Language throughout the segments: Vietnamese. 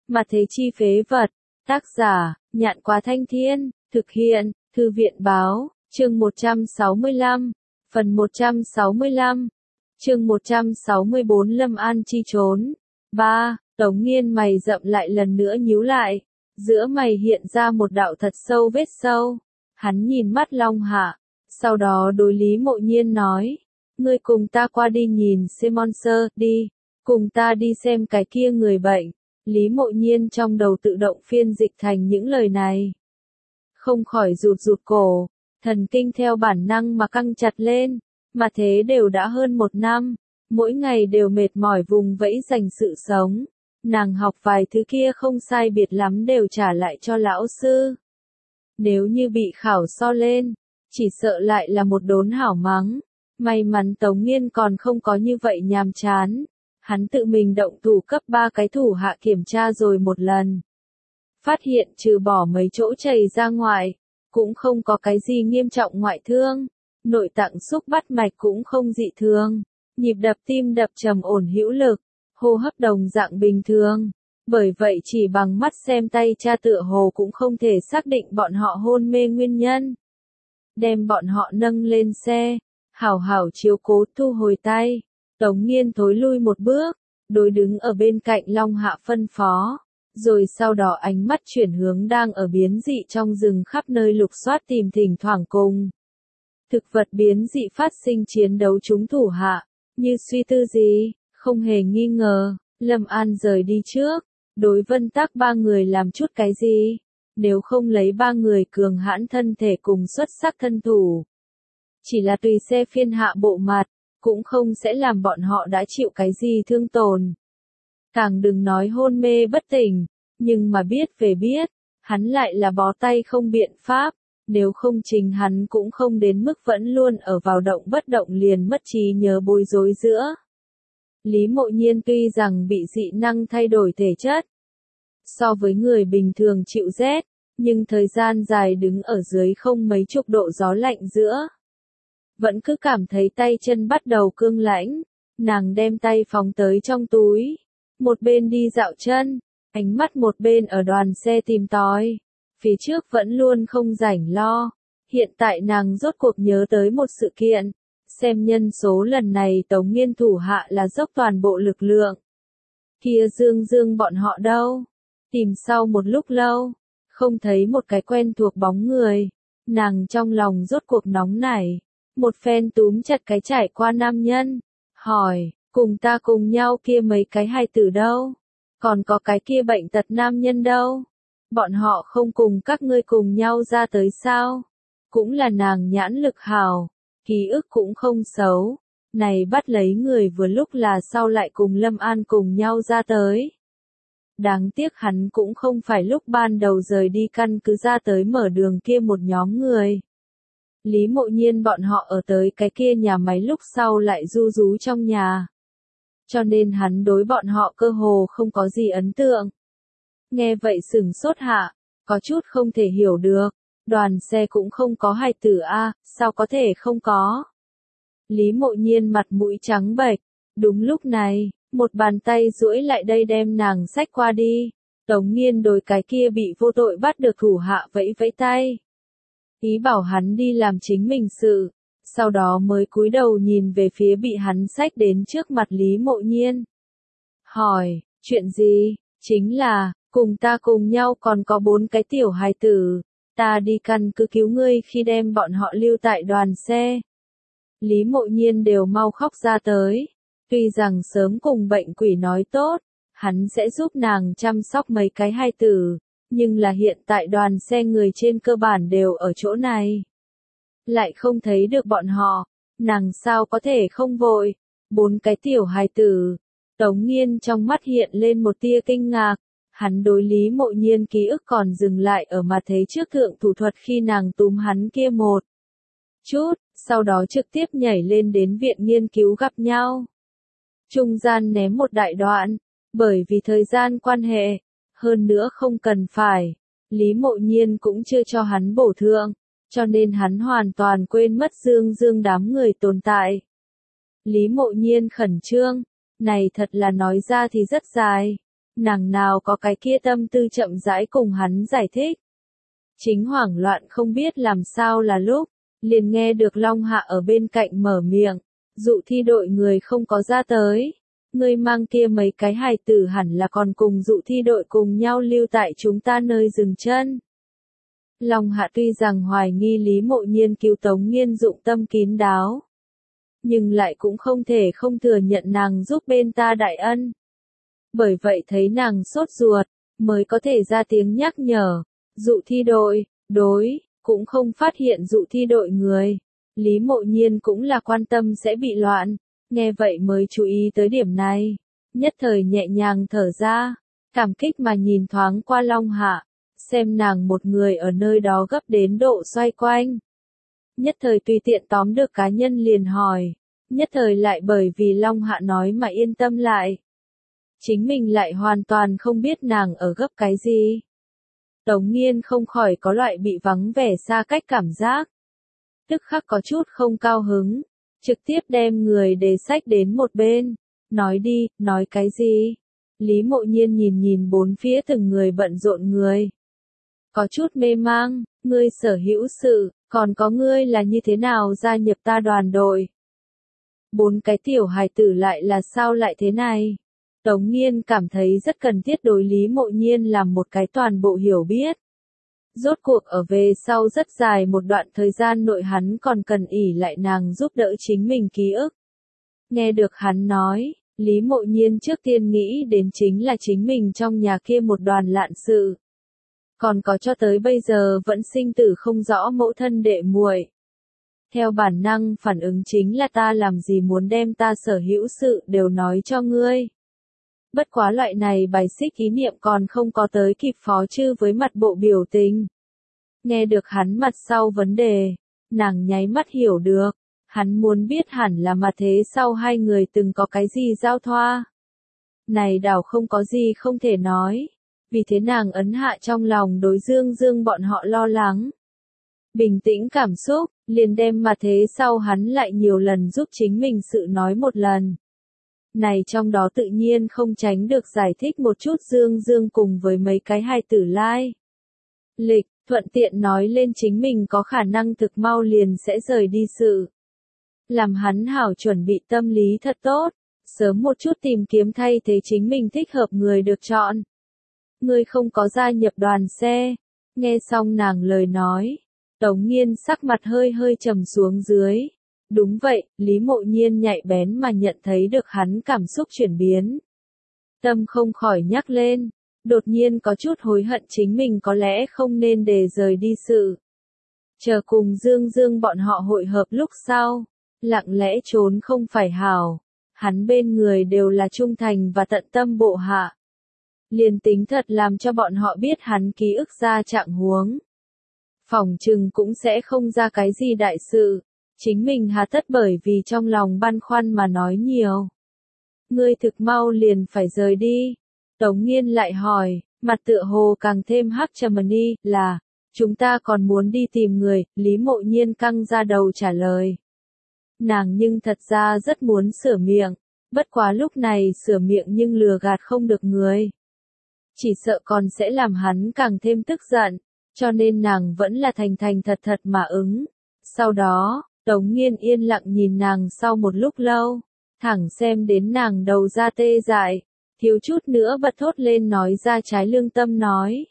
Mà thế chi phế vật. Tác giả, Nhạn Quá Thanh Thiên, thực hiện, Thư viện Báo, chương 165, phần 165, chương 164 Lâm An chi trốn. 3. Tống Nghiên mày rậm lại lần nữa nhíu lại, giữa mày hiện ra một đạo thật sâu vết sâu. Hắn nhìn mắt Long Hạ, sau đó đối Lý Mộ Nhiên nói, ngươi cùng ta qua đi nhìn xem monster, đi, cùng ta đi xem cái kia người bệnh. Lý Mộ Nhiên trong đầu tự động phiên dịch thành những lời này. Không khỏi rụt rụt cổ, thần kinh theo bản năng mà căng chặt lên, mà thế đều đã hơn 1 năm, mỗi ngày đều mệt mỏi vùng vẫy dành sự sống. Nàng học vài thứ kia không sai biệt lắm đều trả lại cho lão sư. Nếu như bị khảo so lên, chỉ sợ lại là một đốn hảo mắng. May mắn Tống Nghiên còn không có như vậy nhàm chán. Hắn tự mình động thủ cấp 3 cái thủ hạ kiểm tra rồi một lần. Phát hiện trừ bỏ mấy chỗ chảy ra ngoài, cũng không có cái gì nghiêm trọng ngoại thương. Nội tạng xúc bắt mạch cũng không dị thường. Nhịp đập tim đập trầm ổn hữu lực. Hô hấp đồng dạng bình thường. Bởi vậy chỉ bằng mắt xem tay tra tựa hồ cũng không thể xác định bọn họ hôn mê nguyên nhân. Đem bọn họ nâng lên xe, hảo hảo chiếu cố thu hồi tay. Tống Nghiên thối lui một bước, đối đứng ở bên cạnh Long Hạ phân phó. Rồi sau đó ánh mắt chuyển hướng đang ở biến dị trong rừng khắp nơi lục soát tìm thỉnh thoảng cùng thực vật biến dị phát sinh chiến đấu chúng thủ hạ. Như suy tư gì, không hề nghi ngờ, Lâm An rời đi trước. Đối Vân Tắc 3 người làm chút cái gì? Nếu không lấy 3 người cường hãn thân thể cùng xuất sắc thân thủ, chỉ là tùy xe phiên hạ bộ mặt, cũng không sẽ làm bọn họ đã chịu cái gì thương tổn. Càng đừng nói hôn mê bất tỉnh, nhưng mà biết về biết, hắn lại là bó tay không biện pháp, nếu không chính hắn cũng không đến mức vẫn luôn ở vào động bất động liền mất trí nhớ bối rối giữa. Lý Mộ Nhiên tuy rằng bị dị năng thay đổi thể chất, so với người bình thường chịu rét, nhưng thời gian dài đứng ở dưới không mấy chục độ gió lạnh giữa. Vẫn cứ cảm thấy tay chân bắt đầu cương lãnh, nàng đem tay phóng tới trong túi, một bên đi dạo chân, ánh mắt một bên ở đoàn xe tìm tòi, phía trước vẫn luôn không rảnh lo, hiện tại nàng rốt cuộc nhớ tới một sự kiện, xem nhân số lần này Tống Nghiên thủ hạ là dốc toàn bộ lực lượng. Kia Dương Dương bọn họ đâu? Tìm sau một lúc lâu, không thấy một cái quen thuộc bóng người, nàng trong lòng rốt cuộc nóng nảy. Một phen túm chặt cái trải qua nam nhân, hỏi, cùng ta cùng nhau kia mấy cái hài tử đâu? Còn có cái kia bệnh tật nam nhân đâu? Bọn họ không cùng các ngươi cùng nhau ra tới sao? Cũng là nàng nhãn lực hào, ký ức cũng không xấu. Này bắt lấy người vừa lúc là sau lại cùng Lâm An cùng nhau ra tới. Đáng tiếc hắn cũng không phải lúc ban đầu rời đi căn cứ ra tới mở đường kia một nhóm người. Lý Mộ Nhiên bọn họ ở tới cái kia nhà máy lúc sau lại ru rú trong nhà. Cho nên hắn đối bọn họ cơ hồ không có gì ấn tượng. Nghe vậy sửng sốt hạ, có chút không thể hiểu được, đoàn xe cũng không có hài tử a, sao có thể không có. Lý Mộ Nhiên mặt mũi trắng bệch, đúng lúc này, một bàn tay duỗi lại đây đem nàng xách qua đi. Tống Nghiên đối cái kia bị vô tội bắt được thủ hạ vẫy vẫy tay. Ý bảo hắn đi làm chính mình sự, sau đó mới cúi đầu nhìn về phía bị hắn xách đến trước mặt Lý Mộ Nhiên. Hỏi, chuyện gì? Chính là, cùng ta cùng nhau còn có 4 cái tiểu hài tử, ta đi căn cứ cứu ngươi khi đem bọn họ lưu tại đoàn xe. Lý Mộ Nhiên đều mau khóc ra tới, tuy rằng sớm cùng bệnh quỷ nói tốt, hắn sẽ giúp nàng chăm sóc mấy cái hài tử. Nhưng là hiện tại đoàn xe người trên cơ bản đều ở chỗ này. Lại không thấy được bọn họ, nàng sao có thể không vội. 4 cái tiểu hài tử. Tống Nghiên trong mắt hiện lên một tia kinh ngạc. Hắn đối Lý Mộ Nhiên ký ức còn dừng lại ở mà thấy trước thượng thủ thuật khi nàng túm hắn kia một chút, sau đó trực tiếp nhảy lên đến viện nghiên cứu gặp nhau. Trung gian ném một đại đoạn, bởi vì thời gian quan hệ. Hơn nữa không cần phải, Lý Mộ Nhiên cũng chưa cho hắn bổ thượng, cho nên hắn hoàn toàn quên mất Dương Dương đám người tồn tại. Lý Mộ Nhiên khẩn trương, này thật là nói ra thì rất dài. nàng nào có cái kia tâm tư chậm rãi cùng hắn giải thích. Chính hoảng loạn không biết làm sao là lúc, liền nghe được Long Hạ ở bên cạnh mở miệng, dụ thi đội người không có ra tới. Ngươi mang kia mấy cái hài tử hẳn là còn cùng dụ thi đội cùng nhau lưu tại chúng ta nơi dừng chân. Long Hạ tuy rằng hoài nghi Lý Mộ Nhiên cứu Tống Nghiên dụng tâm kín đáo, nhưng lại cũng không thể không thừa nhận nàng giúp bên ta đại ân. Bởi vậy thấy nàng sốt ruột, mới có thể ra tiếng nhắc nhở, dụ thi đội, cũng không phát hiện dụ thi đội người. Lý Mộ Nhiên cũng là quan tâm sẽ bị loạn, nghe vậy mới chú ý tới điểm này, nhất thời nhẹ nhàng thở ra, cảm kích mà nhìn thoáng qua Long Hạ, xem nàng một người ở nơi đó gấp đến độ xoay quanh. Nhất thời tùy tiện tóm được cá nhân liền hỏi, nhất thời lại bởi vì Long Hạ nói mà yên tâm lại. Chính mình lại hoàn toàn không biết nàng ở gấp cái gì. Tống Nghiên không khỏi có loại bị vắng vẻ xa cách cảm giác. Tức khắc có chút không cao hứng, trực tiếp đem người đề sách đến một bên. Nói đi, nói cái gì? Lý Mộ Nhiên nhìn bốn phía từng người bận rộn người. Có chút mê mang, ngươi sở hữu sự, còn có ngươi là như thế nào gia nhập ta đoàn đội? 4 cái tiểu hài tử lại là sao lại thế này? Tống Nghiên cảm thấy rất cần thiết đối Lý Mộ Nhiên làm một cái toàn bộ hiểu biết. Rốt cuộc ở về sau rất dài một đoạn thời gian nội hắn còn cần ỷ lại nàng giúp đỡ chính mình ký ức. Nghe được hắn nói, Lý Mộ Nhiên trước tiên nghĩ đến chính là chính mình trong nhà kia một đoàn lạn sự. Còn có cho tới bây giờ vẫn sinh tử không rõ mẫu thân đệ muội. Theo bản năng phản ứng chính là ta làm gì muốn đem ta sở hữu sự đều nói cho ngươi. Bất quá loại này bài xích ý niệm còn không có tới kịp Phó Chư với mặt bộ biểu tình. Nghe được hắn mặt sau vấn đề, nàng nháy mắt hiểu được, hắn muốn biết hẳn là mà thế sau hai người từng có cái gì giao thoa. Này đảo không có gì không thể nói, vì thế nàng ấn hạ trong lòng đối Dương bọn họ lo lắng. Bình tĩnh cảm xúc, liền đem mà thế sau hắn lại nhiều lần giúp chính mình sự nói một lần. Này trong đó tự nhiên không tránh được giải thích một chút Dương cùng với mấy cái hài tử lai. Lịch, thuận tiện nói lên chính mình có khả năng thực mau liền sẽ rời đi sự. Làm hắn hảo chuẩn bị tâm lý thật tốt, sớm một chút tìm kiếm thay thế chính mình thích hợp người được chọn. Ngươi không có gia nhập đoàn xe, nghe xong nàng lời nói, Tống Nghiên sắc mặt hơi trầm xuống dưới. Đúng vậy, Lý Mộ Nhiên nhạy bén mà nhận thấy được hắn cảm xúc chuyển biến. Tâm không khỏi nhắc lên, đột nhiên có chút hối hận chính mình có lẽ không nên để rời đi sự. Chờ cùng Dương bọn họ hội hợp lúc sau, lặng lẽ trốn không phải hảo, hắn bên người đều là trung thành và tận tâm bộ hạ. Liền tính thật làm cho bọn họ biết hắn ký ức ra trạng huống. Phỏng chừng cũng sẽ không ra cái gì đại sự. Chính mình hà tất bởi vì trong lòng băn khoăn mà nói nhiều. Ngươi thực mau liền phải rời đi. Tống Nghiên lại hỏi, mặt tựa hồ càng thêm hắc trầm đi, là, chúng ta còn muốn đi tìm người, Lý Mộ Nhiên căng ra đầu trả lời. Nàng nhưng thật ra rất muốn sửa miệng, bất quá lúc này sửa miệng nhưng lừa gạt không được người. Chỉ sợ còn sẽ làm hắn càng thêm tức giận, cho nên nàng vẫn là thành thật mà ứng. Sau đó, Tống Nghiên yên lặng nhìn nàng sau một lúc lâu, thẳng xem đến nàng đầu ra tê dại, thiếu chút nữa bật thốt lên nói ra trái lương tâm nói.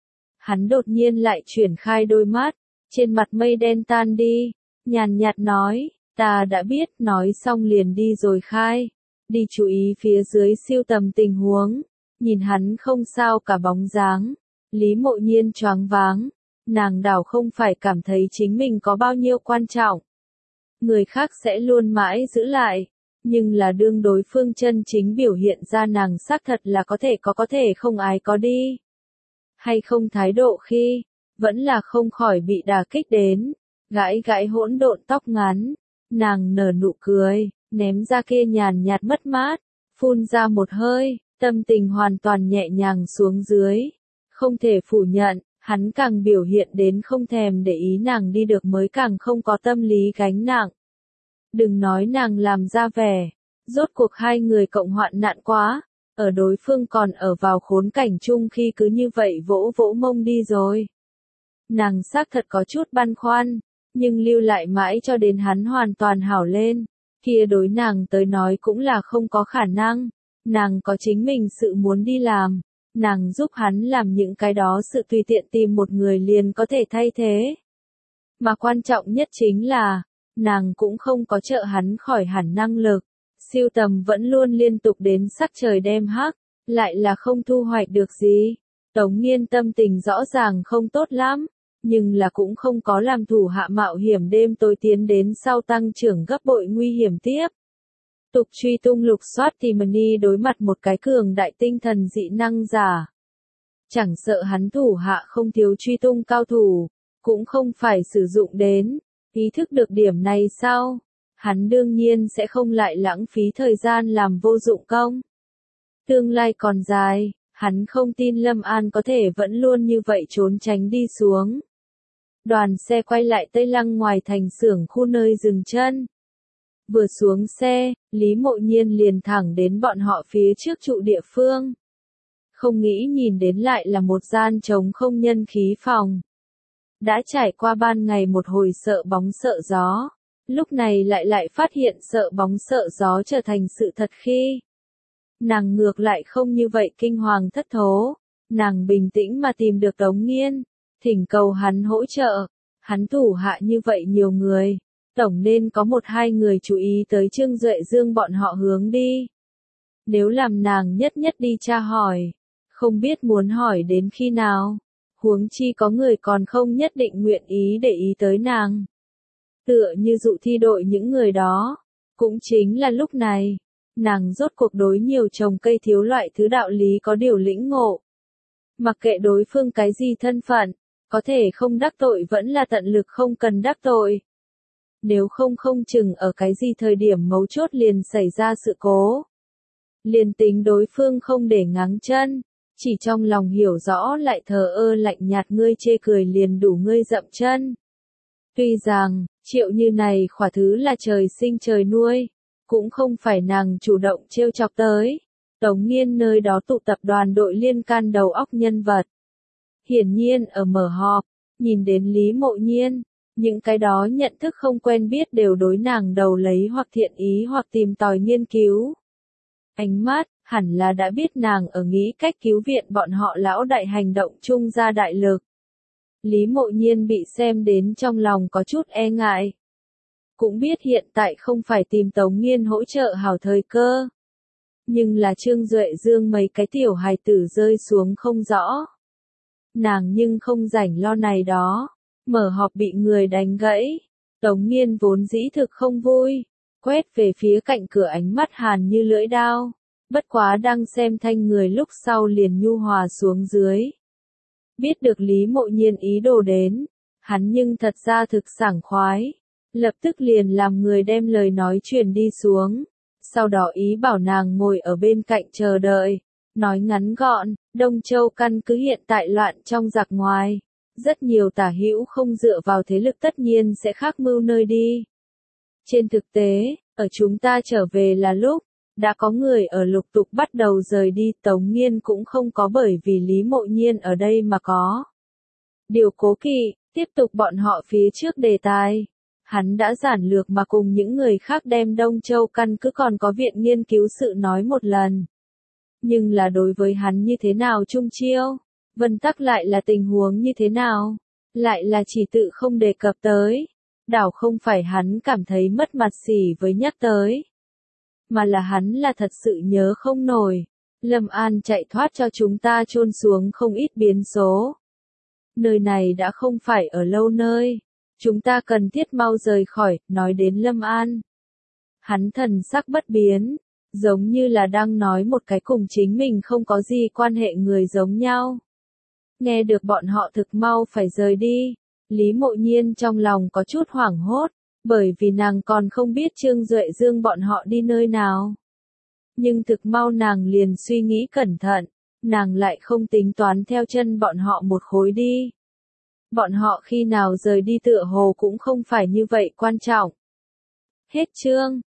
Hắn đột nhiên lại chuyển khai đôi mắt, trên mặt mây đen tan đi, nhàn nhạt nói, ta đã biết, nói xong liền đi rồi khai, đi chú ý phía dưới siêu tầm tình huống, nhìn hắn không sao cả bóng dáng, Lý Mộ Nhiên choáng váng, nàng đảo không phải cảm thấy chính mình có bao nhiêu quan trọng. Người khác sẽ luôn mãi giữ lại, nhưng là đương đối phương chân chính biểu hiện ra nàng xác thật là có thể không ai có đi. Hay không thái độ khi, vẫn là không khỏi bị đả kích đến, gãi hỗn độn tóc ngắn, nàng nở nụ cười, ném ra kia nhàn nhạt mất mát, phun ra một hơi, tâm tình hoàn toàn nhẹ nhàng xuống dưới. Không thể phủ nhận, hắn càng biểu hiện đến không thèm để ý nàng đi được mới càng không có tâm lý gánh nặng. Đừng nói nàng làm ra vẻ, rốt cuộc hai người cộng hoạn nạn quá, ở đối phương còn ở vào khốn cảnh chung khi cứ như vậy vỗ vỗ mông đi rồi. Nàng xác thật có chút băn khoăn, nhưng lưu lại mãi cho đến hắn hoàn toàn hảo lên, kia đối nàng tới nói cũng là không có khả năng, nàng có chính mình sự muốn đi làm, nàng giúp hắn làm những cái đó sự tùy tiện tìm một người liền có thể thay thế. Mà quan trọng nhất chính là, nàng cũng không có trợ hắn khỏi hẳn năng lực, siêu tầm vẫn luôn liên tục đến sắc trời đêm hắc, lại là không thu hoạch được gì. Tống Nghiên tâm tình rõ ràng không tốt lắm, nhưng là cũng không có làm thủ hạ mạo hiểm đêm tối tiến đến sau tăng trưởng gấp bội nguy hiểm tiếp. Tục truy tung lục soát thì Mani đối mặt một cái cường đại tinh thần dị năng giả. Chẳng sợ hắn thủ hạ không thiếu truy tung cao thủ, cũng không phải sử dụng đến, ý thức được điểm này sau, hắn đương nhiên sẽ không lại lãng phí thời gian làm vô dụng công. Tương lai còn dài, hắn không tin Lâm An có thể vẫn luôn như vậy trốn tránh đi xuống. Đoàn xe quay lại Tây Lăng ngoài thành xưởng khu nơi dừng chân. Vừa xuống xe, Lý Mộ Nhiên liền thẳng đến bọn họ phía trước trụ địa phương. Không nghĩ nhìn đến lại là một gian trống không nhân khí phòng. Đã trải qua ban ngày một hồi sợ bóng sợ gió, lúc này lại phát hiện sợ bóng sợ gió trở thành sự thật khi. Nàng ngược lại không như vậy kinh hoàng thất thố, nàng bình tĩnh mà tìm được Tống Nghiên, thỉnh cầu hắn hỗ trợ, hắn thủ hạ như vậy nhiều người, tổng nên có một hai người chú ý tới Trương Duệ Dương bọn họ hướng đi. Nếu làm nàng nhất đi tra hỏi, không biết muốn hỏi đến khi nào, huống chi có người còn không nhất định nguyện ý để ý tới nàng. Tựa như dụ thi đội những người đó, cũng chính là lúc này, nàng rốt cuộc đối nhiều trồng cây thiếu loại thứ đạo lý có điều lĩnh ngộ. Mặc kệ đối phương cái gì thân phận, có thể không đắc tội vẫn là tận lực không cần đắc tội. Nếu không chừng ở cái gì thời điểm mấu chốt liền xảy ra sự cố. Liền tính đối phương không để ngáng chân, chỉ trong lòng hiểu rõ lại thờ ơ lạnh nhạt ngươi chê cười liền đủ ngươi dậm chân. Tuy rằng, Triệu Như này khỏa thứ là trời sinh trời nuôi, cũng không phải nàng chủ động trêu chọc tới. Tống Nghiên nơi đó tụ tập đoàn đội liên can đầu óc nhân vật. Hiển nhiên ở mở họp, nhìn đến Lý Mộ Nhiên, những cái đó nhận thức không quen biết đều đối nàng đầu lấy hoặc thiện ý hoặc tìm tòi nghiên cứu. Ánh mắt, hẳn là đã biết nàng ở nghĩ cách cứu viện bọn họ lão đại hành động chung ra đại lực. Lý Mộ Nhiên bị xem đến trong lòng có chút e ngại. Cũng biết hiện tại không phải tìm Tống Nghiên hỗ trợ hảo thời cơ. Nhưng là Trương Duệ Dương mấy cái tiểu hài tử rơi xuống không rõ. Nàng nhưng không rảnh lo này đó. Mở họp bị người đánh gãy. Tống Nghiên vốn dĩ thực không vui. Quét về phía cạnh cửa ánh mắt hàn như lưỡi dao. Bất quá đang xem thanh người lúc sau liền nhu hòa xuống dưới. Biết được Lý Mộ Nhiên ý đồ đến. Hắn nhưng thật ra thực sảng khoái. Lập tức liền làm người đem lời nói truyền đi xuống. Sau đó ý bảo nàng ngồi ở bên cạnh chờ đợi. Nói ngắn gọn, Đông Châu căn cứ hiện tại loạn trong giặc ngoài. Rất nhiều tả hữu không dựa vào thế lực tất nhiên sẽ khác mưu nơi đi. Trên thực tế, ở chúng ta trở về là lúc, đã có người ở lục tục bắt đầu rời đi. Tống Nghiên cũng không có bởi vì Lý Mộ Nhiên ở đây mà có. Điều cố kỵ, tiếp tục bọn họ phía trước đề tài. Hắn đã giản lược mà cùng những người khác đem Đông Châu căn cứ còn có viện nghiên cứu sự nói một lần. Nhưng là đối với hắn như thế nào chung chiêu, Vân Tắc lại là tình huống như thế nào, lại là chỉ tự không đề cập tới. Đảo không phải hắn cảm thấy mất mặt xỉ với nhắc tới, mà là hắn là thật sự nhớ không nổi. Lâm An chạy thoát cho chúng ta chôn xuống không ít biến số. Nơi này đã không phải ở lâu nơi. Chúng ta cần thiết mau rời khỏi, nói đến Lâm An. Hắn thần sắc bất biến, giống như là đang nói một cái cùng chính mình không có gì quan hệ người giống nhau. Nghe được bọn họ thực mau phải rời đi, Lý Mộ Nhiên trong lòng có chút hoảng hốt, bởi vì nàng còn không biết Trương Duệ Dương bọn họ đi nơi nào. Nhưng thực mau nàng liền suy nghĩ cẩn thận, nàng lại không tính toán theo chân bọn họ một khối đi. Bọn họ khi nào rời đi tựa hồ cũng không phải như vậy quan trọng. Hết chương.